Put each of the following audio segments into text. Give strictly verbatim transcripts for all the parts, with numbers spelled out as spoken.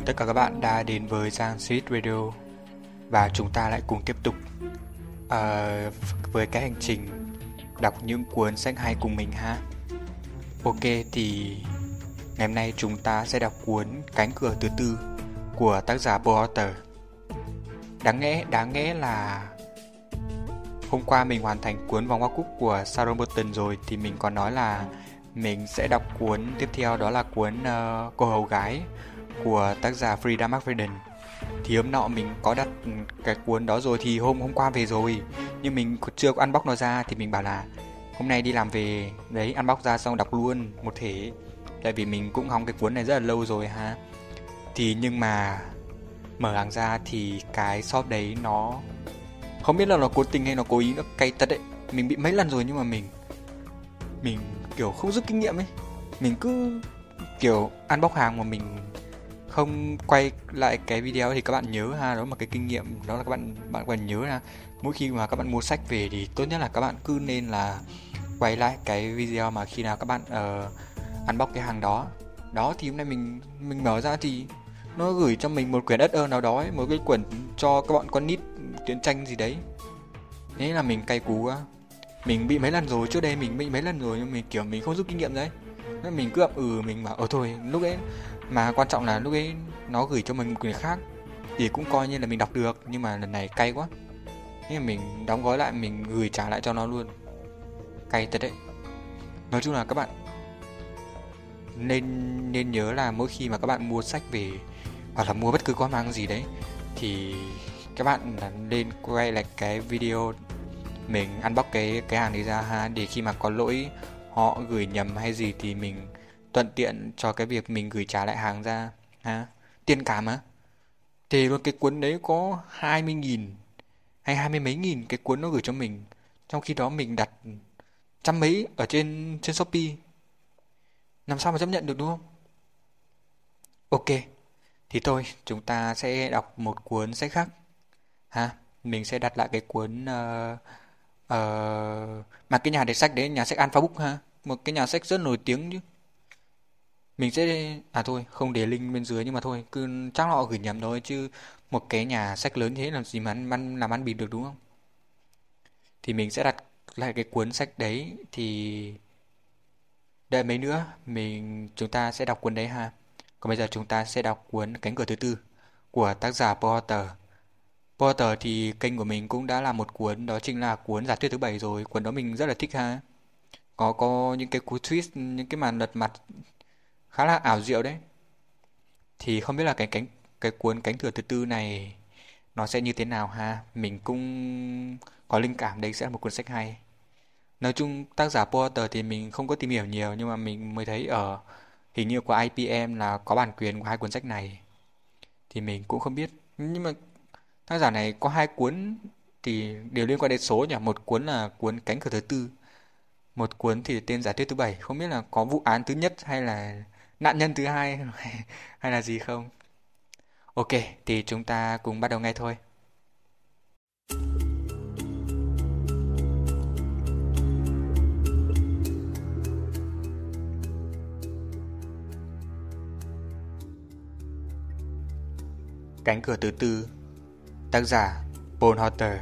tất cả các bạn đã đến với Giang Street Radio và chúng ta lại cùng tiếp tục uh, với cái hành trình đọc những cuốn sách hay cùng mình ha. Ok, thì ngày hôm nay chúng ta sẽ đọc cuốn Cánh cửa thứ tư của tác giả Paul Auster. Đáng nghe, đáng nghe là hôm qua mình hoàn thành cuốn Vòng Hoa Cúc của Sharon Burton rồi, thì mình còn nói là mình sẽ đọc cuốn tiếp theo, đó là cuốn uh, Cô Hầu Gái của tác giả Freida McFadden. Thì hôm nọ mình có đặt cái cuốn đó rồi, thì hôm hôm qua về rồi, nhưng mình chưa có unbox nó ra, thì mình bảo là hôm nay đi làm về đấy unbox ra xong đọc luôn một thể, tại vì mình cũng hóng cái cuốn này rất là lâu rồi ha. Thì nhưng mà mở hàng ra thì cái shop đấy nó không biết là nó cố tình hay nó cố ý, nó cay thật đấy. Mình bị mấy lần rồi nhưng mà mình mình kiểu không rút kinh nghiệm ấy, mình cứ kiểu unbox hàng mà mình không quay lại cái video thì các bạn nhớ ha, đó là một cái kinh nghiệm, đó là các bạn bạn cần nhớ là mỗi khi mà các bạn mua sách về thì tốt nhất là các bạn cứ nên là quay lại cái video mà khi nào các bạn uh, unbox cái hàng đó. Đó thì hôm nay mình mình mở ra thì nó gửi cho mình một quyển đất ơ nào đó ấy, một cái quyển cho các bọn con nít truyện tranh gì đấy. Thế là mình cay cú quá. Mình bị mấy lần rồi, trước đây mình bị mấy lần rồi nhưng mình kiểu mình không rút kinh nghiệm đấy. Nên mình cứ ậm ừ mình bảo ờ thôi lúc ấy, mà quan trọng là lúc ấy nó gửi cho mình một quyển khác thì cũng coi như là mình đọc được, nhưng mà lần này cay quá. Thế là mình đóng gói lại, mình gửi trả lại cho nó luôn. Cay thật đấy. Nói chung là các bạn nên nên nhớ là mỗi khi mà các bạn mua sách về hoặc là mua bất cứ con mang gì đấy thì các bạn nên quay lại cái video mình unbox cái cái hàng đấy ra ha, để khi mà có lỗi họ gửi nhầm hay gì thì mình thuận tiện cho cái việc mình gửi trả lại hàng ra ha. Tiền cả mà. Thì luôn, cái cuốn đấy có hai mươi nghìn hay hai mươi mấy nghìn cái cuốn nó gửi cho mình, trong khi đó mình đặt trăm mấy ở trên trên Shopee. Làm sao mà chấp nhận được đúng không? Ok, thì thôi chúng ta sẽ đọc một cuốn sách khác ha. Mình sẽ đặt lại cái cuốn uh, uh, mà cái nhà để sách đấy, nhà sách Alpha Book ha, một cái nhà sách rất nổi tiếng chứ. Mình sẽ à thôi không để link bên dưới, nhưng mà thôi cứ chắc họ gửi nhầm thôi chứ, một cái nhà sách lớn thế làm gì mà ăn, ăn làm ăn bịp được đúng không? Thì mình sẽ đặt lại cái cuốn sách đấy, thì đợi mấy nữa mình chúng ta sẽ đọc cuốn đấy ha. Còn bây giờ chúng ta sẽ đọc cuốn Cánh cửa thứ tư của tác giả Paul Auster. Paul Auster thì kênh của mình cũng đã làm một cuốn, đó chính là cuốn Giả thuyết thứ bảy rồi. Cuốn đó mình rất là thích ha. Có có những cái cú twist, những cái màn lật mặt khá là ảo diệu đấy. Thì không biết là cái cánh cái cuốn Cánh cửa thứ tư này nó sẽ như thế nào ha. Mình cũng có linh cảm đây sẽ là một cuốn sách hay. Nói chung tác giả Paul Auster thì mình không có tìm hiểu nhiều, nhưng mà mình mới thấy ở hình như của i pê em là có bản quyền của hai cuốn sách này. Thì mình cũng không biết. Nhưng mà tác giả này có hai cuốn thì đều liên quan đến số nhỉ. Một cuốn là cuốn Cánh cửa thứ tư, một cuốn thì tên Giả thuyết thứ bảy. Không biết là có vụ án thứ nhất hay là nạn nhân thứ hai hay là gì không. Ok, thì chúng ta cùng bắt đầu ngay thôi. Cánh cửa thứ tư, tác giả Paul Auster.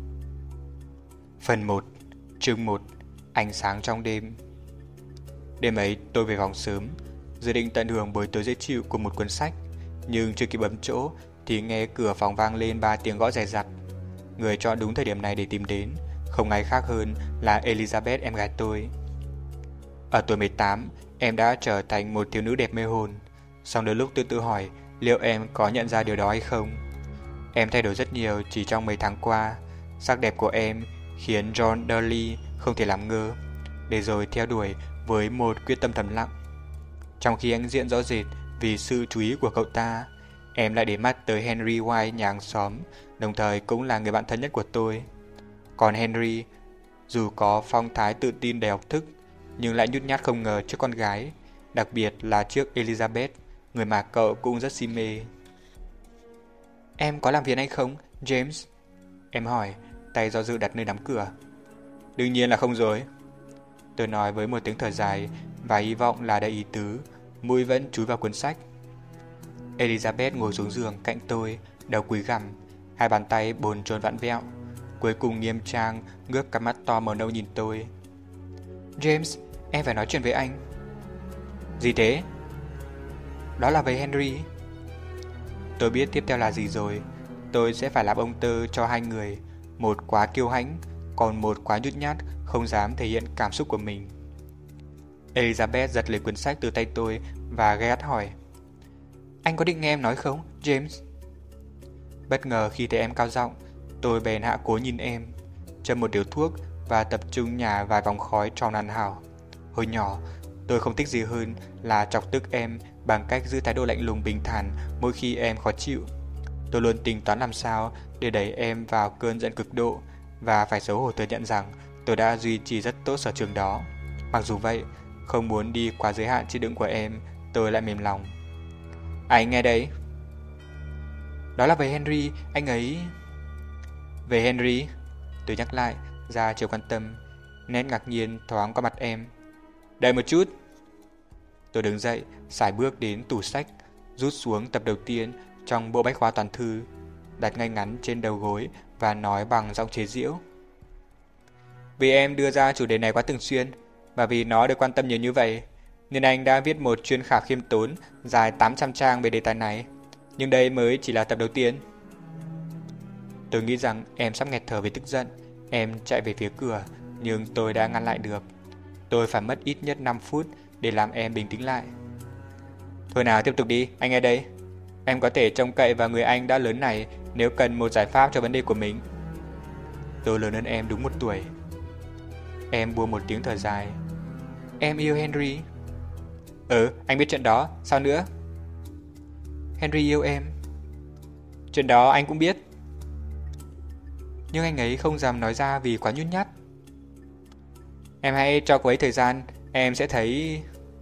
Phần một, chương một, Ánh sáng trong đêm. Đêm ấy tôi về phòng sớm, dự định tận hưởng buổi tối dễ chịu của một cuốn sách, nhưng chưa kịp bấm chỗ thì nghe cửa phòng vang lên ba tiếng gõ dè dặt. Người chọn đúng thời điểm này để tìm đến không ai khác hơn là Elizabeth, em gái tôi. Ở tuổi mười tám, em đã trở thành một thiếu nữ đẹp mê hồn. Song đôi lúc tôi tự hỏi liệu em có nhận ra điều đó hay không. Em thay đổi rất nhiều chỉ trong mấy tháng qua. Sắc đẹp của em khiến John Dudley không thể làm ngơ, để rồi theo đuổi với một quyết tâm thầm lặng. Trong khi anh diện rõ rệt vì sự chú ý của cậu ta, em lại để mắt tới Henry White, nhà hàng xóm, đồng thời cũng là người bạn thân nhất của tôi. Còn Henry, dù có phong thái tự tin đầy học thức, nhưng lại nhút nhát không ngờ trước con gái, đặc biệt là trước Elizabeth, người mà cậu cũng rất si mê. Em có làm phiền anh không, James? Em hỏi, tay do dự đặt nơi nắm cửa. Đương nhiên là không rồi. Tôi nói với một tiếng thở dài và hy vọng là đầy ý tứ, mũi vẫn chúi vào cuốn sách. Elizabeth ngồi xuống giường cạnh tôi, đầu cúi gằm, hai bàn tay bồn chồn vặn vẹo. Cuối cùng nghiêm trang ngước cặp mắt to màu nâu nhìn tôi. James, em phải nói chuyện với anh. Gì thế? Đó là về Henry. Tôi biết tiếp theo là gì rồi. Tôi sẽ phải làm ông tơ cho hai người, một quá kiêu hãnh, còn một quá nhút nhát, không dám thể hiện cảm xúc của mình. Elizabeth giật lấy cuốn sách từ tay tôi và ghé mắt hỏi: Anh có định nghe em nói không, James? Bất ngờ khi thấy em cao giọng, tôi bèn hạ cố nhìn em, châm một điếu thuốc và tập trung nhả vài vòng khói tròn hoàn hảo. Hồi nhỏ, tôi không thích gì hơn là chọc tức em bằng cách giữ thái độ lạnh lùng bình thản mỗi khi em khó chịu. Tôi luôn tính toán làm sao để đẩy em vào cơn giận cực độ, và phải xấu hổ thừa nhận rằng tôi đã duy trì rất tốt sở trường đó. Mặc dù vậy, không muốn đi quá giới hạn chịu đựng của em, tôi lại mềm lòng. Anh nghe đấy. Đó là về Henry, anh ấy... Về Henry? Tôi nhắc lại, ra chiều quan tâm, nét ngạc nhiên thoáng qua mặt em. Đợi một chút. Tôi đứng dậy, sải bước đến tủ sách, rút xuống tập đầu tiên trong bộ bách khoa toàn thư, đặt ngay ngắn trên đầu gối và nói bằng giọng chế giễu. Vì em đưa ra chủ đề này quá thường xuyên, và vì nó được quan tâm nhiều như vậy, nên anh đã viết một chuyên khảo khiêm tốn dài tám trăm trang về đề tài này. Nhưng đây mới chỉ là tập đầu tiên. Tôi nghĩ rằng em sắp nghẹt thở vì tức giận. Em chạy về phía cửa, nhưng tôi đã ngăn lại được. Tôi phải mất ít nhất năm phút để làm em bình tĩnh lại. Thôi nào, tiếp tục đi, anh nghe đây. Em có thể trông cậy vào người anh đã lớn này nếu cần một giải pháp cho vấn đề của mình. Tôi lớn hơn em đúng một tuổi. Em buông một tiếng thở dài. Em yêu Henry. Ừ, anh biết chuyện đó, sao nữa? Henry yêu em. Chuyện đó anh cũng biết. Nhưng anh ấy không dám nói ra vì quá nhút nhát. Em hãy cho cô ấy thời gian, em sẽ thấy...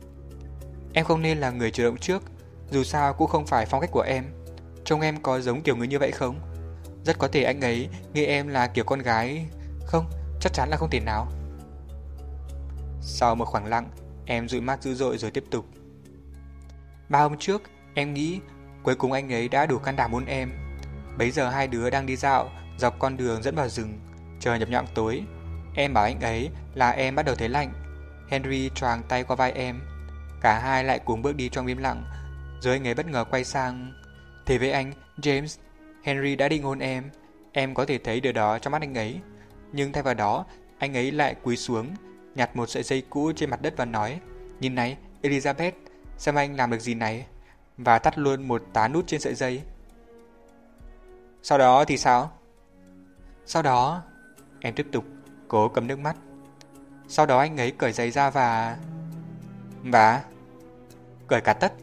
Em không nên là người chủ động trước, dù sao cũng không phải phong cách của em. Trông em có giống kiểu người như vậy không? Rất có thể anh ấy nghĩ em là kiểu con gái. Không, chắc chắn là không thể nào. Sau một khoảng lặng, em dụi mắt dữ dội rồi tiếp tục. Ba hôm trước, em nghĩ cuối cùng anh ấy đã đủ can đảm muốn em. Bấy giờ hai đứa đang đi dạo dọc con đường dẫn vào rừng. Trời nhập nhọn tối. Em bảo anh ấy là em bắt đầu thấy lạnh. Henry choàng tay qua vai em. Cả hai lại cùng bước đi trong im lặng. Rồi anh ấy bất ngờ quay sang. Thế với anh, James, Henry đã định hôn em. Em có thể thấy điều đó trong mắt anh ấy. Nhưng thay vào đó, anh ấy lại cúi xuống, nhặt một sợi dây cũ trên mặt đất và nói: Nhìn này, Elizabeth, xem anh làm được gì này. Và tắt luôn một tá nút trên sợi dây. Sau đó thì sao? Sau đó... Em tiếp tục, cố cầm nước mắt. Sau đó anh ấy cởi giày ra và... Và... Cởi cả tất.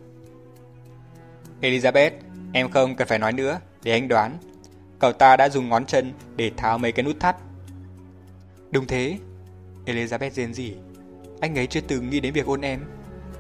Elizabeth, em không cần phải nói nữa, để anh đoán. Cậu ta đã dùng ngón chân để tháo mấy cái nút thắt. Đúng thế. Elizabeth rên rỉ. Anh ấy chưa từng nghĩ đến việc ôn em.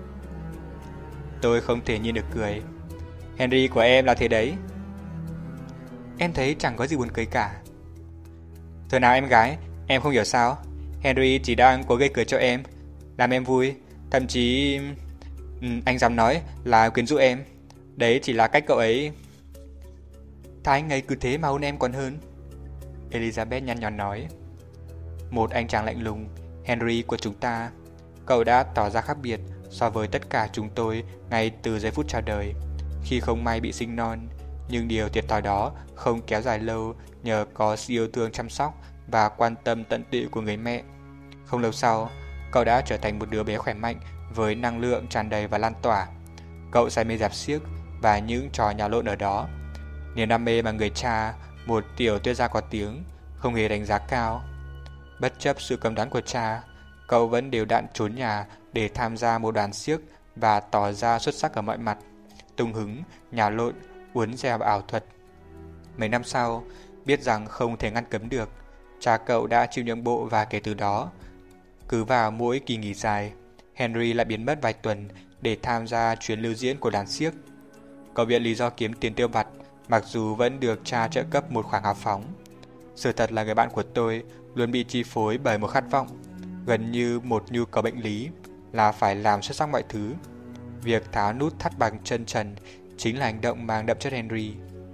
Tôi không thể nhìn được cười. Henry của em là thế đấy. Em thấy chẳng có gì buồn cười cả. Thôi nào em gái, em không hiểu sao. Henry chỉ đang cố gây cười cho em, làm em vui. Thậm chí ừ, anh dám nói là quyến rũ em. Đấy chỉ là cách cậu ấy. Thà anh ấy cứ thế mà hôn em còn hơn. Elizabeth nhăn nhó nói. Một anh chàng lạnh lùng, Henry của chúng ta. Cậu đã tỏ ra khác biệt so với tất cả chúng tôi ngay từ giây phút chào đời, khi không may bị sinh non. Nhưng điều thiệt thòi đó không kéo dài lâu nhờ có sự yêu thương chăm sóc và quan tâm tận tụy của người mẹ. Không lâu sau, cậu đã trở thành một đứa bé khỏe mạnh với năng lượng tràn đầy và lan tỏa. Cậu say mê rạp xiếc và những trò nhào lộn ở đó. Niềm đam mê mà người cha, một tiểu tuyết gia có tiếng, không hề đánh giá cao. Bất chấp sự cấm đoán của cha, cậu vẫn đều đặn trốn nhà để tham gia một đoàn xiếc và tỏ ra xuất sắc ở mọi mặt, tung hứng, nhào lộn, uốn dèo ảo thuật. Mấy năm sau, biết rằng không thể ngăn cấm được, cha cậu đã chịu nhượng bộ và kể từ đó, cứ vào mỗi kỳ nghỉ dài, Henry lại biến mất vài tuần để tham gia chuyến lưu diễn của đoàn xiếc. Cậu viện lý do kiếm tiền tiêu vặt, mặc dù vẫn được cha trợ cấp một khoản hào phóng. Sự thật là người bạn của tôi luôn bị chi phối bởi một khát vọng, gần như một nhu cầu bệnh lý, là phải làm xuất sắc mọi thứ. Việc tháo nút thắt bằng chân trần chính là hành động mang đậm chất Henry.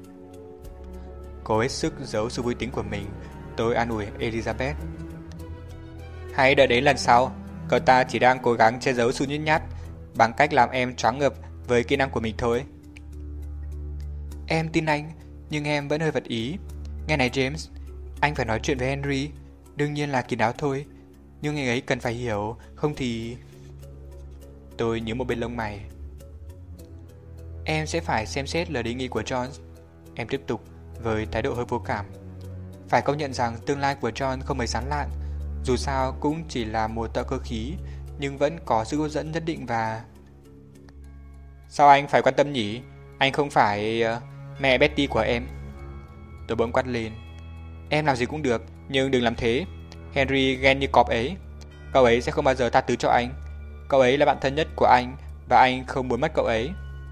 Cố hết sức giấu sự vui tính của mình, tôi an ủi Elizabeth. Hãy đợi đến lần sau, cậu ta chỉ đang cố gắng che giấu sự nhút nhát bằng cách làm em choáng ngợp với kỹ năng của mình thôi. Em tin anh, nhưng em vẫn hơi vật ý. Nghe này James, anh phải nói chuyện với Henry, đương nhiên là kín đáo thôi, nhưng anh ấy cần phải hiểu, không thì... Tôi nhíu một bên lông mày. Em sẽ phải xem xét lời đề nghị của John. Em tiếp tục với thái độ hơi vô cảm. Phải công nhận rằng tương lai của John không mấy sáng lạn. Dù sao cũng chỉ là một tợ cơ khí, nhưng vẫn có sự hấp dẫn nhất định và... Sao anh phải quan tâm nhỉ? Anh không phải uh, mẹ Betty của em. Tôi bỗng quát lên. Em làm gì cũng được, nhưng đừng làm thế. Henry ghen như cọp ấy. Cậu ấy sẽ không bao giờ tha thứ cho anh. Cậu ấy là bạn thân nhất của anh, và anh không muốn mất cậu ấy.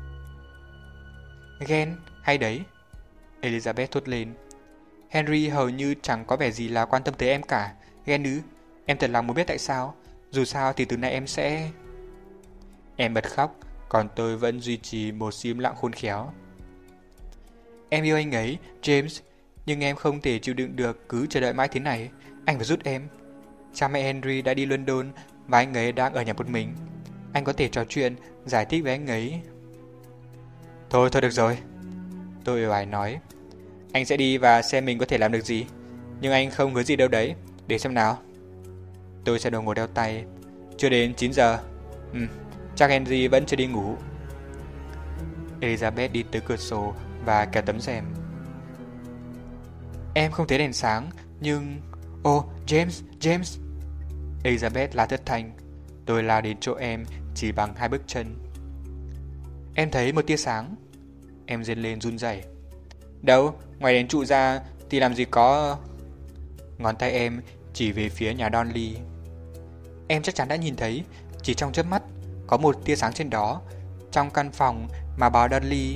Ghen, hay đấy. Elizabeth thốt lên. Henry hầu như chẳng có vẻ gì là quan tâm tới em cả. Ghen ư? Em thật lòng muốn biết tại sao. Dù sao thì từ nay em sẽ... Em bật khóc, còn tôi vẫn duy trì một sự im lặng khôn khéo. Em yêu anh ấy, James, nhưng em không thể chịu đựng được cứ chờ đợi mãi thế này. Anh phải giúp em. Cha mẹ Henry đã đi London và anh ấy đang ở nhà một mình. Anh có thể trò chuyện, giải thích với anh ấy. Thôi, thôi được rồi. Tôi uể oải nói. Anh sẽ đi và xem mình có thể làm được gì. Nhưng anh không hứa gì đâu đấy. Để xem nào. Tôi sẽ đồng hồ đeo tay. Chưa đến chín giờ. Ừ, chắc Henry vẫn chưa đi ngủ. Elizabeth đi tới cửa sổ và kéo tấm rèm. Em không thấy đèn sáng, nhưng... Ô, oh, James, James. Elizabeth la thất thanh. Tôi lao đến chỗ em chỉ bằng hai bước chân. Em thấy một tia sáng. Em rên lên run rẩy. Đâu, ngoài đèn trụ ra thì làm gì có... Ngón tay em chỉ về phía nhà Donley. Em chắc chắn đã nhìn thấy, chỉ trong chớp mắt, có một tia sáng trên đó, trong căn phòng mà bà Donley...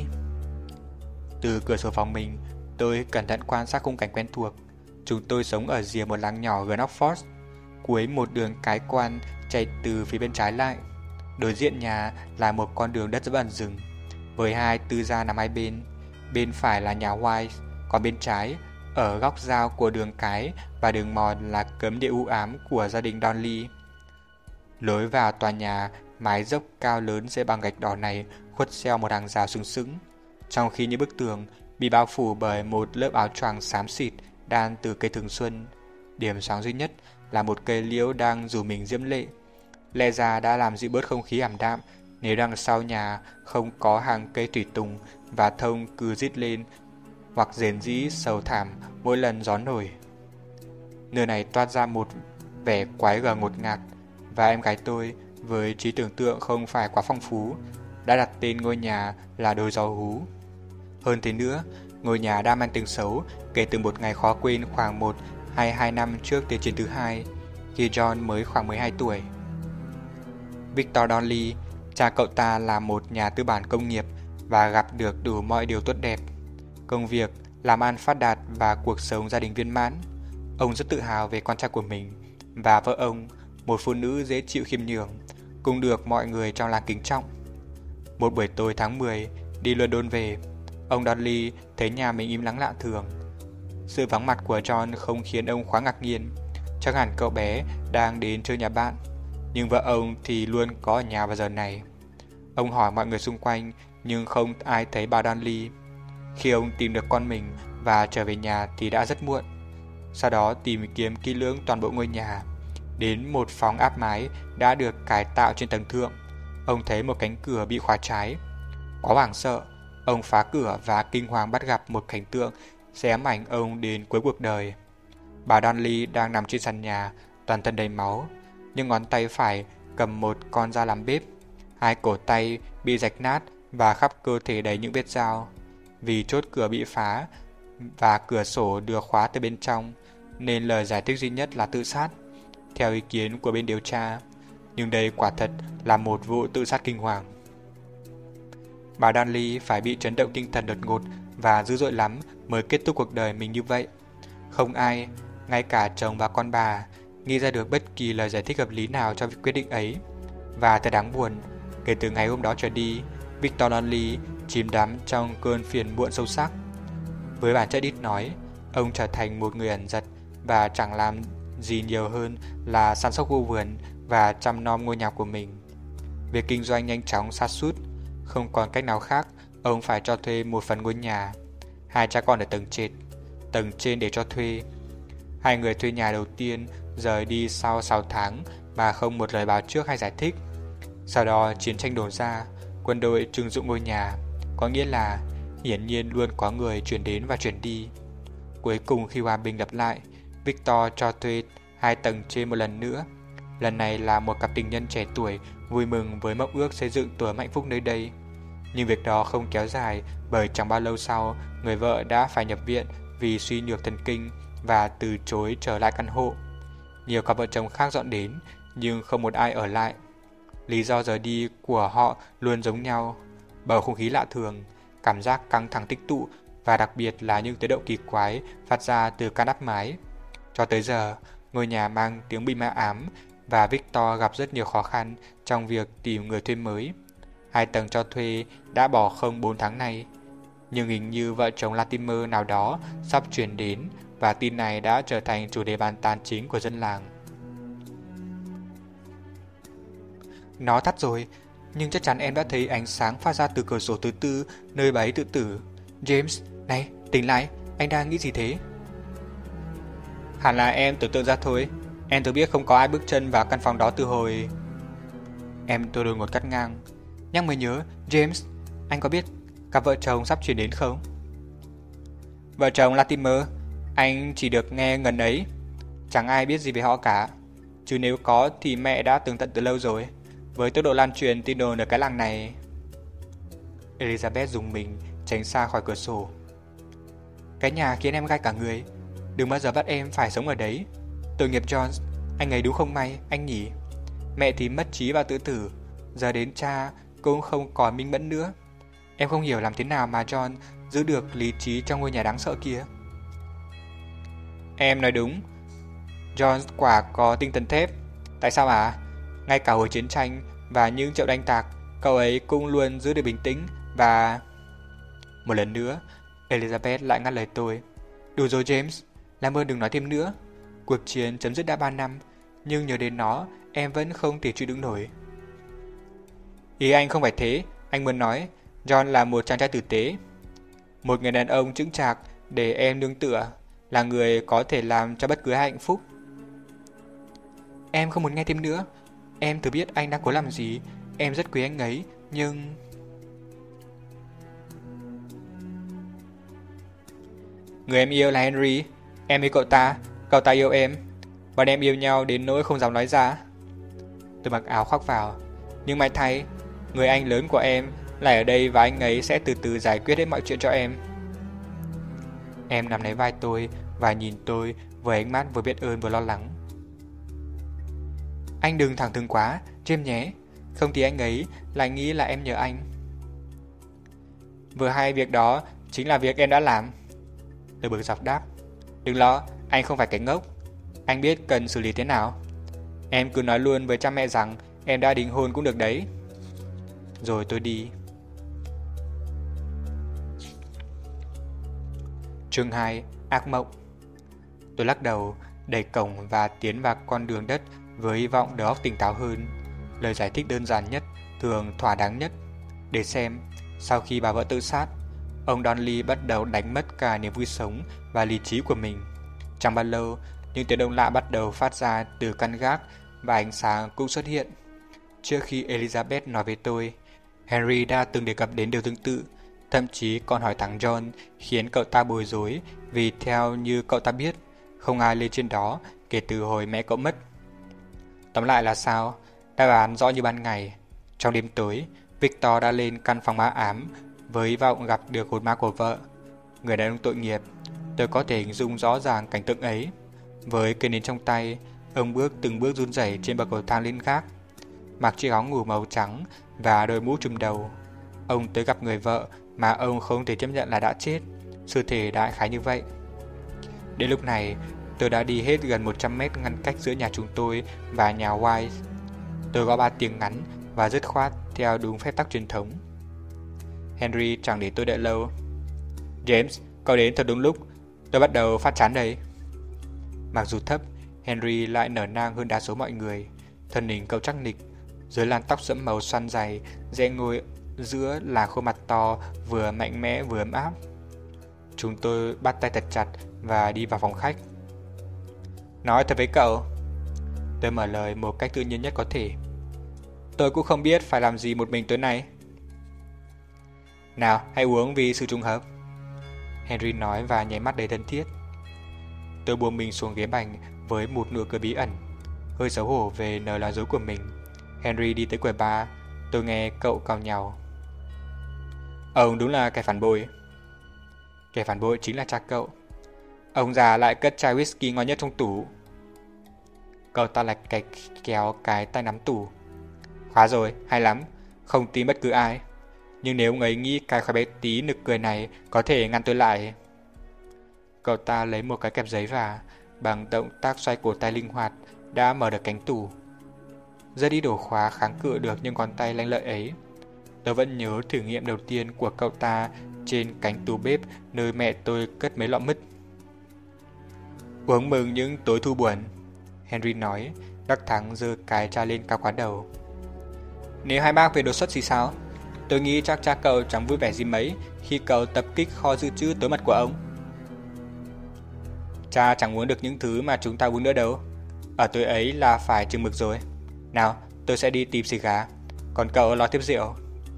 Từ cửa sổ phòng mình, tôi cẩn thận quan sát khung cảnh quen thuộc. Chúng tôi sống ở rìa một làng nhỏ gần Oxford. Cuối một đường cái quan chạy từ phía bên trái lại. Đối diện nhà là một con đường đất dẫn rừng, với hai tư gia nằm hai bên. Bên phải là nhà White, còn bên trái, ở góc giao của đường cái và đường mòn là cấm địa u ám của gia đình Donley. Lối vào tòa nhà mái dốc cao lớn xây bằng gạch đỏ này khuất xeo một hàng rào sừng sững, trong khi những bức tường bị bao phủ bởi một lớp áo choàng xám xịt đan từ cây thường xuân. Điểm sáng duy nhất là một cây liễu đang rủ mình diễm lệ. Lẽ ra đã làm dịu bớt không khí ảm đạm nếu đằng sau nhà không có hàng cây thủy tùng và thông cứ rít lên hoặc rền rĩ sầu thảm mỗi lần gió nổi. Nơi này toát ra một vẻ quái gở ngột ngạt, và em gái tôi với trí tưởng tượng không phải quá phong phú đã đặt tên ngôi nhà là Đồi Gió Hú. Hơn thế nữa, ngôi nhà đã mang tiếng xấu kể từ một ngày khó quên khoảng một hay hai năm trước Thế chiến thứ hai, khi John mới khoảng mười hai tuổi. Victor Donley, cha cậu ta là một nhà tư bản công nghiệp và gặp được đủ mọi điều tốt đẹp: công việc, làm ăn phát đạt và cuộc sống gia đình viên mãn. Ông rất tự hào về con trai của mình, và vợ ông, một phụ nữ dễ chịu khiêm nhường, cũng được mọi người trong làng kính trọng. Một buổi tối tháng mười, đi London về, ông Donley thấy nhà mình im lắng lạ thường. Sự vắng mặt của John không khiến ông quá ngạc nhiên, chắc hẳn cậu bé đang đến chơi nhà bạn, nhưng vợ ông thì luôn có ở nhà vào giờ này. Ông hỏi mọi người xung quanh nhưng không ai thấy bà Donley. Khi ông tìm được con mình và trở về nhà thì đã rất muộn. Sau đó tìm kiếm kỹ lưỡng toàn bộ ngôi nhà. Đến một phòng áp mái đã được cải tạo trên tầng thượng, ông thấy một cánh cửa bị khóa trái. Quá hoảng sợ, ông phá cửa và kinh hoàng bắt gặp một cảnh tượng sẽ ám ảnh ông đến cuối cuộc đời. Bà Donley đang nằm trên sàn nhà, toàn thân đầy máu, nhưng ngón tay phải cầm một con dao làm bếp. Hai cổ tay bị rạch nát và khắp cơ thể đầy những vết dao. Vì chốt cửa bị phá và cửa sổ được khóa từ bên trong, nên lời giải thích duy nhất là tự sát, theo ý kiến của bên điều tra. Nhưng đây quả thật là một vụ tự sát kinh hoàng. Bà Donley phải bị chấn động tinh thần đột ngột và dữ dội lắm mới kết thúc cuộc đời mình như vậy. Không ai, ngay cả chồng và con bà, nghĩ ra được bất kỳ lời giải thích hợp lý nào cho việc quyết định ấy. Và thật đáng buồn, kể từ ngày hôm đó trở đi, Victor Donley chìm đắm trong cơn phiền muộn sâu sắc. Với bản chất ít nói, ông trở thành một người ẩn dật và chẳng làm gì nhiều hơn là săn sóc khu vườn và chăm nom ngôi nhà của mình. Việc kinh doanh nhanh chóng sa sút, không còn cách nào khác, ông phải cho thuê một phần ngôi nhà. Hai cha con ở tầng trệt, tầng trên để cho thuê. Hai người thuê nhà đầu tiên rời đi sau sáu tháng mà không một lời báo trước hay giải thích. Sau đó chiến tranh nổ ra, quân đội trưng dụng ngôi nhà, có nghĩa là hiển nhiên luôn có người chuyển đến và chuyển đi. Cuối cùng khi hòa bình lập lại, Victor cho thuê hai tầng trên một lần nữa. Lần này là một cặp tình nhân trẻ tuổi vui mừng với mộng ước xây dựng tổ ấm hạnh phúc nơi đây. Nhưng việc đó không kéo dài, bởi chẳng bao lâu sau, người vợ đã phải nhập viện vì suy nhược thần kinh và từ chối trở lại căn hộ. Nhiều cặp vợ chồng khác dọn đến, nhưng không một ai ở lại. Lý do rời đi của họ luôn giống nhau: bầu không khí lạ thường, cảm giác căng thẳng tích tụ và đặc biệt là những tiếng động kỳ quái phát ra từ căn áp mái. Cho tới giờ, ngôi nhà mang tiếng bị ma ám và Victor gặp rất nhiều khó khăn trong việc tìm người thuê mới. Hai tầng cho thuê đã bỏ không bốn tháng nay, nhưng hình như vợ chồng Latimer nào đó sắp chuyển đến và tin này đã trở thành chủ đề bàn tán chính của dân làng. Nó tắt rồi, nhưng chắc chắn em đã thấy ánh sáng phát ra từ cửa sổ thứ tư nơi bà ấy tự tử. James, này, tỉnh lại, anh đang nghĩ gì thế? Hẳn là em tưởng tượng ra thôi. Em tôi biết không có ai bước chân vào căn phòng đó từ hồi... Em tôi đột ngột cắt ngang. Nhắc mới nhớ, James, anh có biết cặp vợ chồng sắp chuyển đến không? Vợ chồng Latimer, anh chỉ được nghe ngần ấy. Chẳng ai biết gì về họ cả. Chứ nếu có thì mẹ đã tường tận từ lâu rồi. Với tốc độ lan truyền tin đồn ở cái làng này. Elizabeth dùng mình tránh xa khỏi cửa sổ. Cái nhà khiến em gai cả người. Đừng bao giờ bắt em phải sống ở đấy. Tội nghiệp John, anh ấy đúng không may, anh nhỉ? Mẹ thì mất trí và tự tử. Giờ đến cha cũng không còn minh mẫn nữa. Em không hiểu làm thế nào mà John giữ được lý trí trong ngôi nhà đáng sợ kia. Em nói đúng. John quả có tinh thần thép. Tại sao à? Ngay cả hồi chiến tranh và những trận đánh tạc, cậu ấy cũng luôn giữ được bình tĩnh và... Một lần nữa, Elizabeth lại ngắt lời tôi. Đủ rồi James, làm ơn đừng nói thêm nữa. Cuộc chiến chấm dứt đã ba năm, nhưng nhớ đến nó, em vẫn không thể chịu đựng nổi. Ý anh không phải thế, anh muốn nói John là một chàng trai tử tế, một người đàn ông chững chạc để em nương tựa, là người có thể làm cho bất cứ hạnh phúc. Em không muốn nghe thêm nữa. Em thử biết anh đang cố làm gì. Em rất quý anh ấy, nhưng... Người em yêu là Henry. Em yêu cậu ta, cậu ta yêu em. Bọn em yêu nhau đến nỗi không dám nói ra. Tôi mặc áo khoác vào. Nhưng may thay, người anh lớn của em lại ở đây và anh ấy sẽ từ từ giải quyết hết mọi chuyện cho em. Em nắm lấy vai tôi và nhìn tôi với ánh mắt vừa biết ơn vừa lo lắng. Anh đừng thẳng thừng quá, James nhé. Không thì anh ấy lại nghĩ là em nhờ anh. Vừa hay việc đó chính là việc em đã làm. Tôi bực dọc đáp. Đừng lo, anh không phải cái ngốc. Anh biết cần xử lý thế nào. Em cứ nói luôn với cha mẹ rằng em đã đính hôn cũng được đấy. Rồi tôi đi. Chương hai. Ác mộng. Tôi lắc đầu, đẩy cổng và tiến vào con đường đất với hy vọng đầu óc tỉnh táo hơn. Lời giải thích đơn giản nhất, thường thỏa đáng nhất. Để xem, sau khi bà vợ tự sát, ông Donley bắt đầu đánh mất cả niềm vui sống và lý trí của mình. Chẳng bao lâu, những tiếng động lạ bắt đầu phát ra từ căn gác và ánh sáng cũng xuất hiện. Trước khi Elizabeth nói với tôi, Henry đã từng đề cập đến điều tương tự, thậm chí còn hỏi thẳng John, khiến cậu ta bối rối vì theo như cậu ta biết, không ai lên trên đó kể từ hồi mẹ cậu mất. Tóm lại là sao? Đáp án rõ như ban ngày. Trong đêm tối, Victor đã lên căn phòng ma ám với hy vọng gặp được hồn ma của vợ, người đàn ông tội nghiệp. Tôi có thể hình dung rõ ràng cảnh tượng ấy. Với cây nến trong tay, ông bước từng bước run rẩy trên bậc cầu thang lên gác, mặc chiếc áo ngủ màu trắng và đôi mũ trùm đầu. Ông tới gặp người vợ mà ông không thể chấp nhận là đã chết. Sự thể đại khái như vậy. Đến lúc này, tôi đã đi hết gần một trăm mét ngăn cách giữa nhà chúng tôi và nhà White. Tôi gõ ba tiếng ngắn và dứt khoát theo đúng phép tắc truyền thống. Henry chẳng để tôi đợi lâu. James, cậu đến thật đúng lúc. Tôi bắt đầu phát chán đây. Mặc dù thấp, Henry lại nở nang hơn đa số mọi người. Thân hình cậu chắc nịch, dưới làn tóc sẫm màu xoăn dày, dễ ngồi giữa là khuôn mặt to, vừa mạnh mẽ vừa ấm áp. Chúng tôi bắt tay thật chặt và đi vào phòng khách. Nói thật với cậu, tôi mở lời một cách tự nhiên nhất có thể. Tôi cũng không biết phải làm gì một mình tối nay. Nào, hãy uống vì sự trùng hợp, Henry nói và nháy mắt đầy thân thiết. Tôi buông mình xuống ghế bành với một nụ cười bí ẩn, hơi xấu hổ về lời nói dối của mình. Henry đi tới quầy bar, tôi nghe cậu cào nhàu. Ông đúng là kẻ phản bội. Kẻ phản bội chính là cha cậu. Ông già lại cất chai whisky ngon nhất trong tủ. Cậu ta lạch cạch kéo cái tay nắm tủ. Khóa rồi, hay lắm, không tin bất cứ ai. Nhưng nếu ông ấy nghĩ cái khói bé tí nực cười này có thể ngăn tôi lại. Cậu ta lấy một cái kẹp giấy và bằng động tác xoay cổ tay linh hoạt đã mở được cánh tủ. Rất ít ổ khóa kháng cự được những ngón tay lanh lợi ấy. Tôi vẫn nhớ thử nghiệm đầu tiên của cậu ta trên cánh tủ bếp nơi mẹ tôi cất mấy lọ mứt. Uống mừng những tối thu buồn, Henry nói, đắc thắng giơ cái chai lên cao quá đầu. Nếu hai bác về đột xuất thì sao? Tôi nghĩ chắc cha cậu chẳng vui vẻ gì mấy khi cậu tập kích kho dự trữ tối mật của ông. Cha chẳng uống được những thứ mà chúng ta uống nữa đâu. Ở tuổi ấy là phải chừng mực rồi. Nào, tôi sẽ đi tìm xì gà, còn cậu lo tiếp rượu.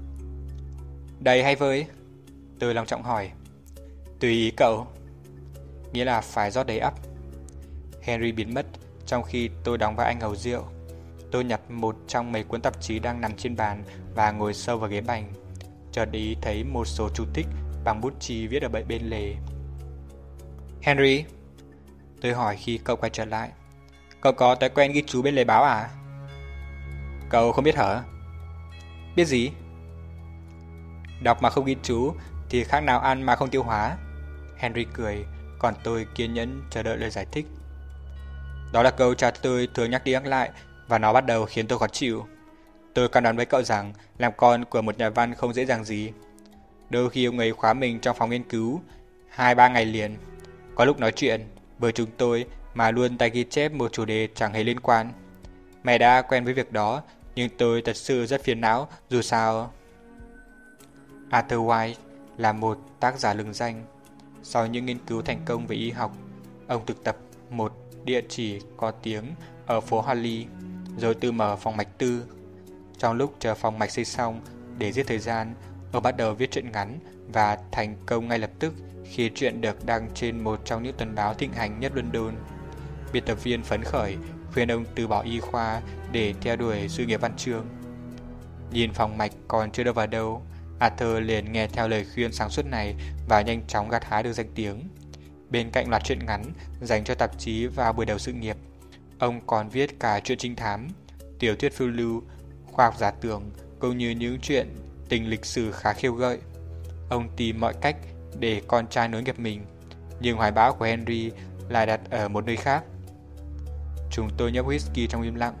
Đầy hay vơi? Tôi long trọng hỏi. Tùy ý cậu. Nghĩa là phải rót đầy ắp. Henry biến mất trong khi tôi đóng vai anh hầu rượu. Tôi nhặt một trong mấy cuốn tạp chí đang nằm trên bàn và ngồi sâu vào ghế bành. Chợt ý thấy một số chú thích bằng bút chì viết ở bên lề. Henry, tôi hỏi khi cậu quay trở lại, cậu có thói quen ghi chú bên lề báo à? Cậu không biết hả? Biết gì? Đọc mà không ghi chú thì khác nào ăn mà không tiêu hóa. Henry cười, còn tôi kiên nhẫn chờ đợi lời giải thích. Đó là câu cha tôi thường nhắc đi nhắc lại và nó bắt đầu khiến tôi khó chịu. Tôi cam đoan với cậu rằng làm con của một nhà văn không dễ dàng gì. Đôi khi ông ấy khóa mình trong phòng nghiên cứu hai ba ngày liền. Có lúc nói chuyện với chúng tôi mà luôn tay ghi chép một chủ đề chẳng hề liên quan. Mẹ đã quen với việc đó, nhưng tôi thật sự rất phiền não dù sao. Arthur White là một tác giả lừng danh. Sau những nghiên cứu thành công về y học, ông thực tập một địa chỉ có tiếng ở phố Harley, rồi tự mở phòng mạch tư. Trong lúc chờ phòng mạch xây xong để giết thời gian, ông bắt đầu viết truyện ngắn và thành công ngay lập tức khi truyện được đăng trên một trong những tuần báo thịnh hành nhất London. Biên tập viên phấn khởi khuyên ông từ bỏ y khoa để theo đuổi sự nghiệp văn chương. Nhìn phòng mạch còn chưa đâu vào đâu, Arthur liền nghe theo lời khuyên sáng suốt này và nhanh chóng gặt hái được danh tiếng. Bên cạnh loạt truyện ngắn dành cho tạp chí vào buổi đầu sự nghiệp, ông còn viết cả truyện trinh thám, tiểu thuyết phiêu lưu, khoa học giả tưởng cũng như những chuyện tình lịch sử khá khiêu gợi. Ông tìm mọi cách để con trai nối nghiệp mình, nhưng hoài bão của Henry lại đặt ở một nơi khác. Chúng tôi nhấp whisky trong im lặng.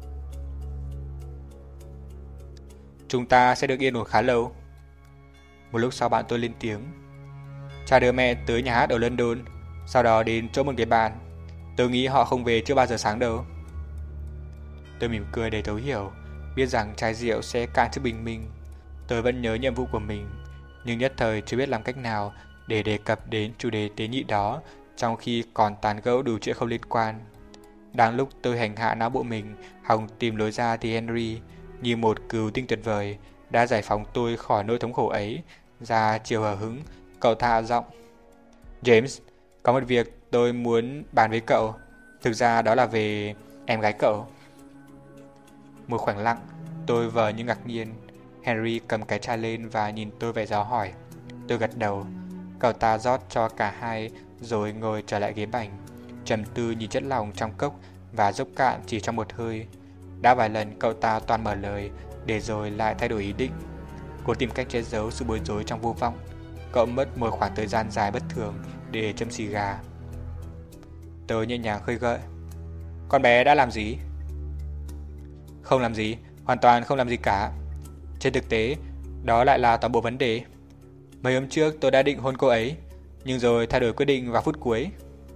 Chúng ta sẽ được yên ổn khá lâu. Một lúc sau bạn tôi lên tiếng. Cha đưa mẹ tới nhà hát ở London, sau đó đến chỗ một cái bàn. Tôi nghĩ họ không về trước ba giờ sáng đâu. Tôi mỉm cười để thấu hiểu, biết rằng chai rượu sẽ cạn sự bình minh. Tôi vẫn nhớ nhiệm vụ của mình, nhưng nhất thời chưa biết làm cách nào để đề cập đến chủ đề tế nhị đó trong khi còn tán gẫu đủ chuyện không liên quan. Đang lúc tôi hành hạ não bộ mình hòng tìm lối ra thì Henry, như một cứu tinh tuyệt vời, đã giải phóng tôi khỏi nỗi thống khổ ấy. Ra chiều hờ hững, cậu ta giọng. James, có một việc tôi muốn bàn với cậu. Thực ra đó là về em gái cậu. Một khoảnh lặng, tôi vờ như ngạc nhiên. Henry cầm cái chai lên và nhìn tôi vẻ dò hỏi. Tôi gật đầu. Cậu ta rót cho cả hai rồi ngồi trở lại ghế bành, trầm tư nhìn chất lỏng trong cốc và dốc cạn chỉ trong một hơi. Đã vài lần cậu ta toàn mở lời để rồi lại thay đổi ý định, cố tìm cách che giấu sự bối rối trong vô vọng. Cậu mất một khoảng thời gian dài bất thường để châm xì gà. Tôi nhẹ nhàng khơi gợi. Con bé đã làm gì? Không làm gì, hoàn toàn không làm gì cả. Trên thực tế, Đó lại là toàn bộ vấn đề. Mấy hôm trước tôi đã định hôn cô ấy, nhưng rồi thay đổi quyết định vào phút cuối.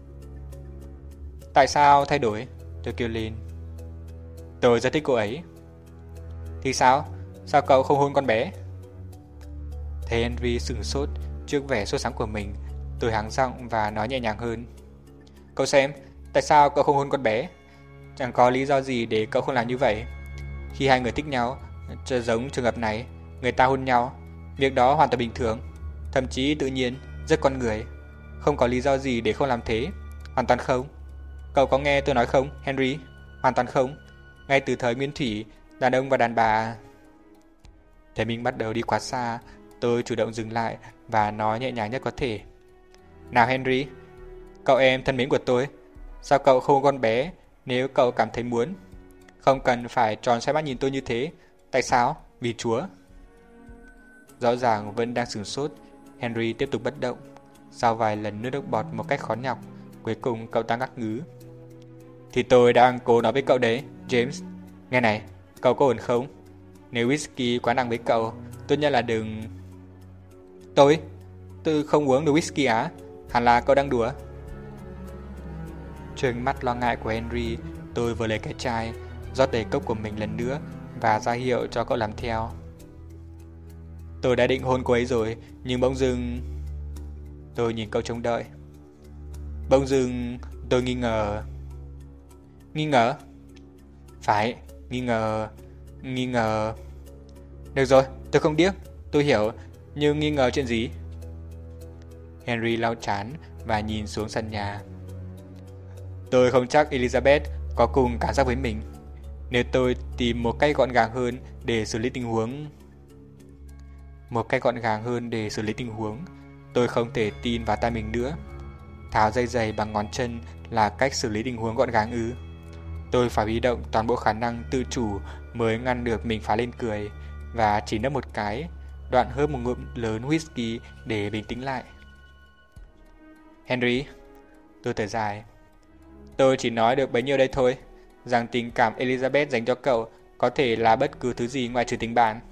Tại sao thay đổi? Tôi kêu lên. Tôi rất thích cô ấy. Thì sao? Sao cậu không hôn con bé? Thấy Henry sửng sốt trước vẻ sốt sắng của mình, tôi hắng giọng và nói nhẹ nhàng hơn. Cậu xem, tại sao cậu không hôn con bé? Chẳng có lý do gì để cậu không làm như vậy. Khi hai người thích nhau, giống trường hợp này, người ta hôn nhau, việc đó hoàn toàn bình thường, thậm chí tự nhiên, rất con người. Không có lý do gì để không làm thế. Hoàn toàn không. Cậu có nghe tôi nói không, Henry? Hoàn toàn không. Ngay từ thời nguyên thủy, đàn ông và đàn bà... Thấy mình bắt đầu đi quá xa, tôi chủ động dừng lại và nói nhẹ nhàng nhất có thể. Nào Henry, cậu em thân mến của tôi, sao cậu không con bé nếu cậu cảm thấy muốn? Không cần phải tròn xoay mắt nhìn tôi như thế. Tại sao? Vì Chúa. Rõ ràng vẫn đang sửng sốt, Henry tiếp tục bất động. Sau vài lần nuốt nước bọt một cách khó nhọc, cuối cùng cậu ta ngắc ngứ. Thì tôi đang cố nói với cậu đấy, James. Nghe này, cậu có ổn không? Nếu whisky quá nặng với cậu, tốt nhất là đừng... Tôi? Tôi không uống được whisky á? Hẳn là cậu đang đùa. Trước mắt lo ngại của Henry, tôi vừa lấy cái chai, rót đầy cốc của mình lần nữa và ra hiệu cho cậu làm theo. Tôi đã định hôn cô ấy rồi, nhưng bỗng dưng... Tôi nhìn cậu trông đợi. Bỗng dưng tôi nghi ngờ. Nghi ngờ? Phải, nghi ngờ... Nghi ngờ... Được rồi, tôi không điếc, tôi hiểu, nhưng nghi ngờ chuyện gì? Henry lau chán và nhìn xuống sân nhà. Tôi không chắc Elizabeth có cùng cảm giác với mình. Nếu tôi tìm một cách gọn gàng hơn để xử lý tình huống... Một cách gọn gàng hơn để xử lý tình huống, tôi không thể tin vào tay mình nữa. Tháo dây giày bằng ngón chân là cách xử lý tình huống gọn gàng ư? Tôi phải huy động toàn bộ khả năng tự chủ mới ngăn được mình phá lên cười, và chỉ nấp một cái, đoạn hớp một ngụm lớn whisky để bình tĩnh lại. Henry, tôi thở dài. Tôi chỉ nói được bấy nhiêu đây thôi, rằng tình cảm Elizabeth dành cho cậu có thể là bất cứ thứ gì ngoại trừ tình bạn.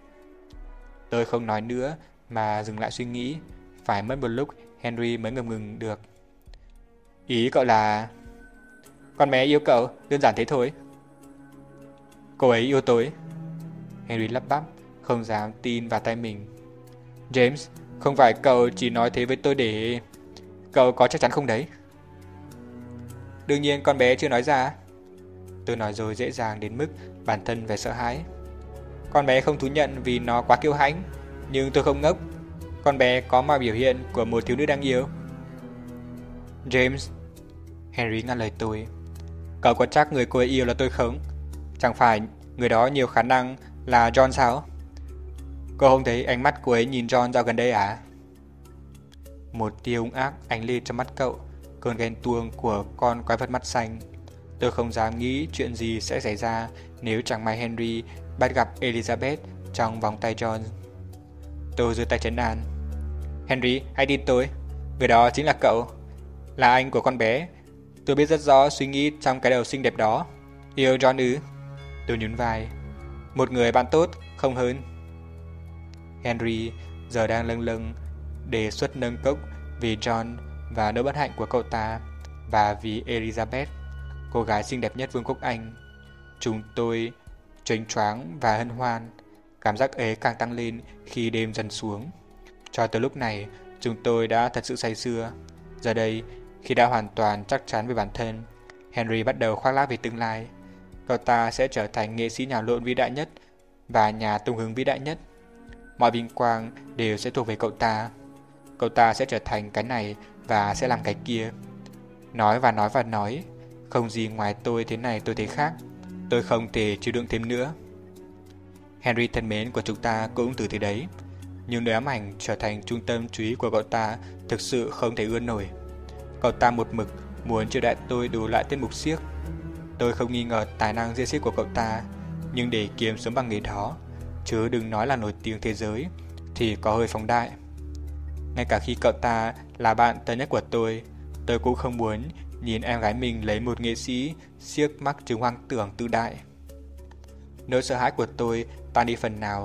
Tôi không nói nữa mà dừng lại suy nghĩ. Phải mất một lúc Henry mới ngập ngừng được. Ý cậu là... Con bé yêu cậu, đơn giản thế thôi. Cô ấy yêu tôi. Henry lắp bắp, không dám tin vào tay mình. James, không phải cậu chỉ nói thế với tôi để... Cậu có chắc chắn không đấy? Đương nhiên con bé chưa nói ra. Tôi nói rồi dễ dàng đến mức bản thân phải sợ hãi. Con bé không thú nhận vì nó quá kiêu hãnh, nhưng tôi không ngốc. Con bé có mọi biểu hiện của một thiếu nữ đang yêu. James, Henry ngắt lời tôi. Cậu có chắc người cô ấy yêu là tôi không? Chẳng phải người đó nhiều khả năng là John sao? Cô không thấy ánh mắt cô ấy nhìn John dạo gần đây à? Một tia hung ác ánh lên trong mắt cậu, cơn ghen tuông của con quái vật mắt xanh. Tôi không dám nghĩ chuyện gì sẽ xảy ra nếu chẳng may Henry bắt gặp Elizabeth trong vòng tay John. Tôi giơ tay trấn an. Henry, hãy tin tôi. Người đó chính là cậu. Là anh của con bé. Tôi biết rất rõ suy nghĩ trong cái đầu xinh đẹp đó. Yêu John ư? Tôi nhún vai. Một người bạn tốt, không hơn. Henry giờ đang lâng lâng đề xuất nâng cốc vì John và nỗi bất hạnh của cậu ta, và vì Elizabeth, cô gái xinh đẹp nhất Vương quốc Anh. Chúng tôi chênh choáng và hân hoan. Cảm giác ấy càng tăng lên khi đêm dần xuống. Cho tới lúc này, chúng tôi đã thật sự say sưa. Giờ đây, khi đã hoàn toàn chắc chắn về bản thân, Henry bắt đầu khoác lác về tương lai. Cậu ta sẽ trở thành nghệ sĩ nhào lộn vĩ đại nhất và nhà tung hứng vĩ đại nhất. Mọi vinh quang đều sẽ thuộc về cậu ta. Cậu ta sẽ trở thành cái này và sẽ làm cái kia. Nói và nói và nói. Không gì ngoài tôi thế này tôi thế khác. Tôi không thể chịu đựng thêm nữa. Henry thân mến của chúng ta cũng từ thế đấy. Nhưng nỗi ám ảnh trở thành trung tâm chú ý của cậu ta thực sự không thể ươn nổi. Cậu ta một mực muốn triều đại tôi đủ lại tiết mục xiếc. Tôi không nghi ngờ tài năng diễn xiếc của cậu ta, nhưng để kiếm sống bằng nghề đó, chứ đừng nói là nổi tiếng thế giới, thì có hơi phóng đại. Ngay cả khi cậu ta là bạn thân nhất của tôi, tôi cũng không muốn nhìn em gái mình lấy một nghệ sĩ xiếc mắc chứng hoang tưởng tự đại. Nỗi sợ hãi của tôi tan đi phần nào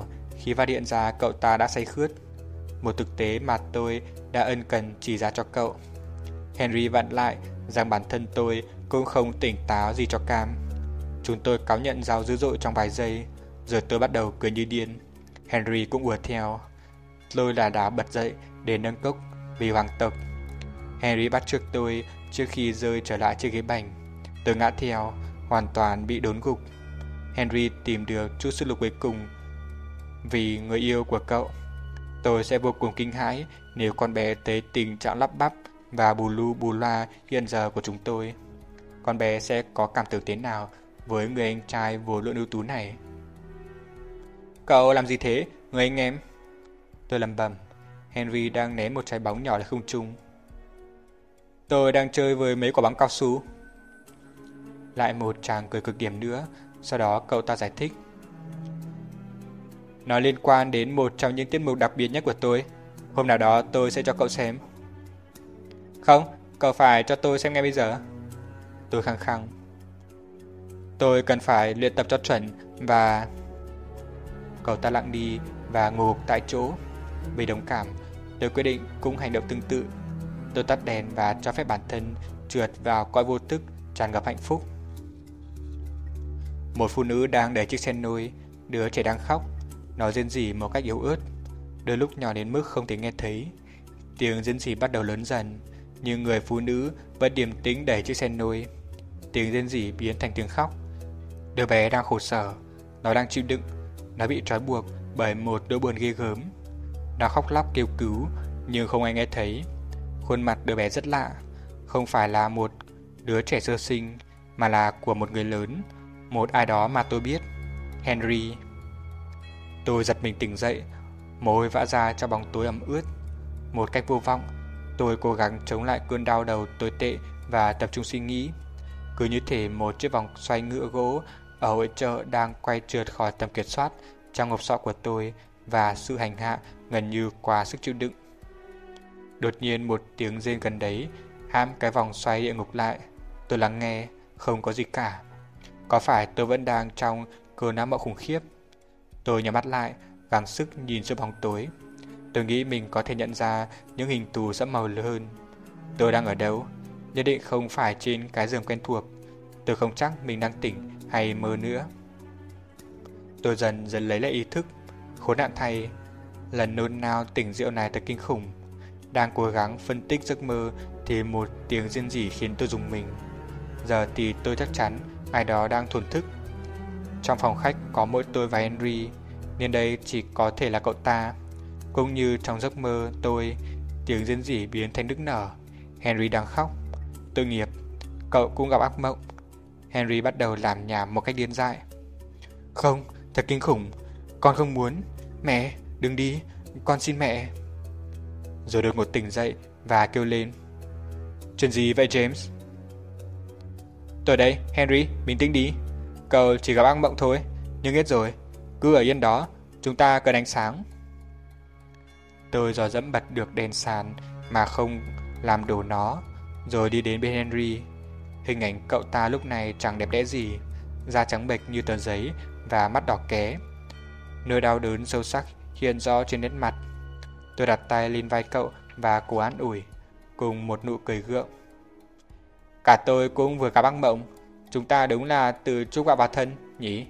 Khi phát hiện ra cậu ta đã say khướt, một thực tế mà tôi đã ân cần chỉ ra cho cậu. Henry vặn lại rằng bản thân tôi cũng không tỉnh táo gì cho cam. Chúng tôi cáu nhận nhau dữ dội trong vài giây, rồi tôi bắt đầu cười như điên. Henry cũng ùa theo. Tôi là đá bật dậy để nâng cốc vì hoàng tộc. Henry bắt chước tôi trước khi rơi trở lại chiếc ghế bành. Tôi ngã theo, hoàn toàn bị đốn gục. Henry tìm được chút sức lực cuối cùng vì người yêu của cậu. Tôi sẽ vô cùng kinh hãi nếu con bé thấy tình trạng lắp bắp và bù lu bù loa hiện giờ của chúng tôi. Con bé sẽ có cảm tưởng thế nào với người anh trai vô lượng ưu tú này? Cậu làm gì thế, người anh em? Tôi lẩm bẩm. Henry đang ném một trái bóng nhỏ lên không trung. Tôi đang chơi với mấy quả bóng cao su. Lại một tràng cười cực điểm nữa. Sau đó cậu ta giải thích. Nó liên quan đến một trong những tiết mục đặc biệt nhất của tôi. Hôm nào đó tôi sẽ cho cậu xem. Không, cậu phải cho tôi xem ngay bây giờ. Tôi khăng khăng. Tôi cần phải luyện tập cho chuẩn và... Cậu ta lặng đi và ngồi gục tại chỗ. Vì đồng cảm, tôi quyết định cũng hành động tương tự. Tôi tắt đèn và cho phép bản thân trượt vào cõi vô thức tràn ngập hạnh phúc. Một phụ nữ đang đẩy chiếc xe nôi, đứa trẻ đang khóc. Nó rên rỉ một cách yếu ớt, đôi lúc nhỏ đến mức không thể nghe thấy. Tiếng rên rỉ bắt đầu lớn dần, nhưng người phụ nữ vẫn điềm tĩnh đẩy chiếc xe nôi. Tiếng rên rỉ biến thành tiếng khóc. Đứa bé đang khổ sở, nó đang chịu đựng. Nó bị trói buộc bởi một nỗi buồn ghê gớm. Nó khóc lóc kêu cứu, nhưng không ai nghe thấy. Khuôn mặt đứa bé rất lạ, không phải là một đứa trẻ sơ sinh, mà là của một người lớn, một ai đó mà tôi biết. Henry. Tôi giật mình tỉnh dậy, mồ hôi vã ra trong bóng tối ẩm ướt. Một cách vô vọng, tôi cố gắng chống lại cơn đau đầu tồi tệ và tập trung suy nghĩ. Cứ như thể một chiếc vòng xoay ngựa gỗ ở hội chợ đang quay trượt khỏi tầm kiểm soát trong hộp sọ của tôi, và sự hành hạ gần như quá sức chịu đựng. Đột nhiên một tiếng rên gần đấy hãm cái vòng xoay địa ngục lại. Tôi lắng nghe, không có gì cả. Có phải tôi vẫn đang trong cơn ác mộng khủng khiếp? Tôi nhắm mắt lại, gắng sức nhìn xuống bóng tối. Tôi nghĩ mình có thể nhận ra những hình thù sẫm màu hơn. Tôi đang ở đâu? Nhất định không phải trên cái giường quen thuộc. Tôi không chắc mình đang tỉnh hay mơ nữa. Tôi dần dần lấy lại ý thức. Khốn nạn thay, lần nôn nao tỉnh rượu này thật kinh khủng. Đang cố gắng phân tích giấc mơ thì một tiếng rên rỉ khiến tôi rùng mình. Giờ thì tôi chắc chắn ai đó đang thổn thức. Trong phòng khách có mỗi tôi và Henry, nên đây chỉ có thể là cậu ta. Cũng như trong giấc mơ tôi, tiếng rên rỉ biến thành nức nở. Henry đang khóc. Tội nghiệp, cậu cũng gặp ác mộng. Henry bắt đầu làm nhảm một cách điên dại. Không, thật kinh khủng. Con không muốn. Mẹ, đừng đi, con xin mẹ. Rồi đột ngột tỉnh dậy và kêu lên. Chuyện gì vậy James? Tôi đây, Henry, bình tĩnh đi. Cậu chỉ gặp ác mộng thôi, nhưng hết rồi. Cứ ở yên đó, chúng ta cần ánh sáng. Tôi dò dẫm bật được đèn sàn mà không làm đổ nó, rồi đi đến bên Henry. Hình ảnh cậu ta lúc này chẳng đẹp đẽ gì, da trắng bệch như tờ giấy và mắt đỏ ké. Nỗi đau đớn sâu sắc hiện rõ trên nét mặt. Tôi đặt tay lên vai cậu và cố an ủi, cùng một nụ cười gượng. Cả tôi cũng vừa gặp ác mộng. Chúng ta đúng là từ chúc gặp vào thân, nhỉ?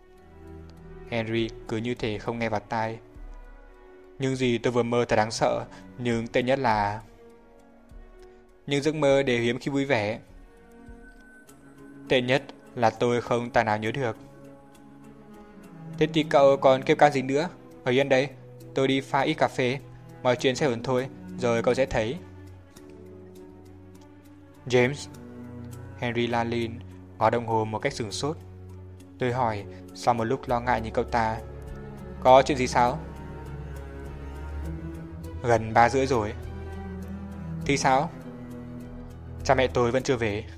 Henry cứ như thể không nghe vào tai. Nhưng gì tôi vừa mơ thật đáng sợ, nhưng tệ nhất là... Nhưng giấc mơ đều hiếm khi vui vẻ. Tệ nhất là tôi không tài nào nhớ được. Thế thì cậu còn kêu ca gì nữa? Ở yên đây, tôi đi pha ít cà phê. Mọi chuyện sẽ ổn thôi, rồi cậu sẽ thấy. James. Henry la lên, ngó đồng hồ một cách sửng sốt. Tôi hỏi, sau một lúc lo ngại nhìn cậu ta. Có chuyện gì sao? Gần ba rưỡi rồi. Thì sao? Cha mẹ tôi vẫn chưa về.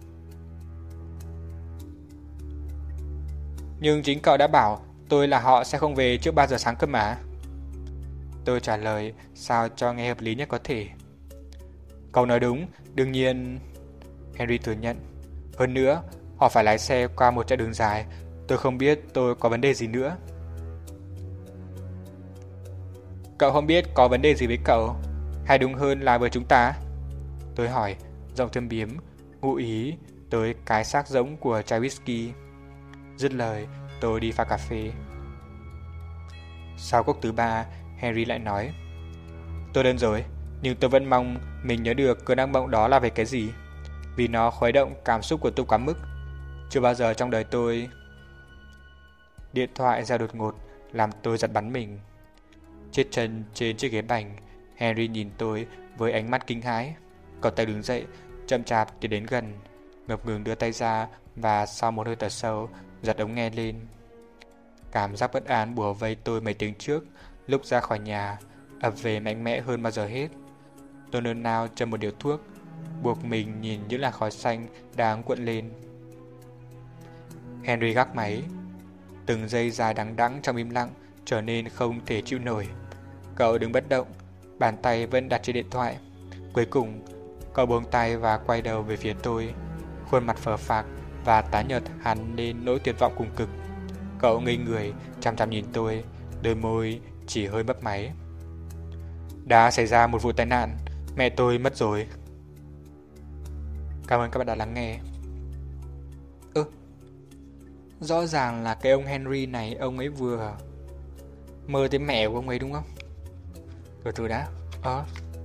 Nhưng chính cậu đã bảo tôi là họ sẽ không về trước ba giờ sáng cơ mà. Tôi trả lời sao cho nghe hợp lý nhất có thể. Cậu nói đúng, đương nhiên. Henry thừa nhận. Hơn nữa, họ phải lái xe qua một chặng đường dài. Tôi không biết tôi có vấn đề gì nữa. Cậu không biết có vấn đề gì với cậu, hay đúng hơn là với chúng ta? Tôi hỏi, giọng thâm biếm, ngụ ý tới cái xác rỗng của chai whisky. Dứt lời, tôi đi pha cà phê. Sau cốc thứ ba, Henry lại nói, tôi đơn rồi, nhưng tôi vẫn mong mình nhớ được cơn ác mộng đó là về cái gì, vì nó khuấy động cảm xúc của tôi quá mức. Chưa bao giờ trong đời tôi... Điện thoại reo đột ngột, làm tôi giật bắn mình. Chết chân trên chiếc ghế bành, Henry nhìn tôi với ánh mắt kinh hãi. Cậu ta đứng dậy, chậm chạp tiến đến gần, ngập ngừng đưa tay ra và sau một hơi thở sâu, giật ống nghe lên. Cảm giác bất an bủa vây tôi mấy tiếng trước, lúc ra khỏi nhà, ập về mạnh mẽ hơn bao giờ hết. Tôi nôn nao châm một điếu thuốc, buộc mình nhìn những làn khói xanh đang cuộn lên. Henry gác máy. Từng giây dài đằng đẵng trong im lặng trở nên không thể chịu nổi. Cậu đứng bất động, bàn tay vẫn đặt trên điện thoại. Cuối cùng, cậu buông tay và quay đầu về phía tôi, khuôn mặt phờ phạc và tái nhợt hẳn lên nỗi tuyệt vọng cùng cực. Cậu ngây người, chăm chăm nhìn tôi, đôi môi chỉ hơi mấp máy. Đã xảy ra một vụ tai nạn, mẹ tôi mất rồi. Cảm ơn các bạn đã lắng nghe. Ơ, rõ ràng là cái ông Henry này, ông ấy vừa mơ thấy mẹ của ông ấy đúng không? Từ từ đã. Ờ,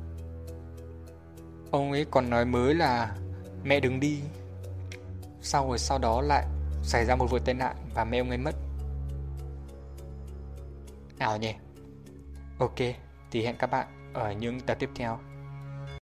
ông ấy còn nói mới là mẹ đừng đi. Sau rồi sau đó lại xảy ra một vụ tai nạn và mẹ ông ấy mất. Ảo nhỉ? Ok, thì hẹn các bạn ở những tập tiếp theo.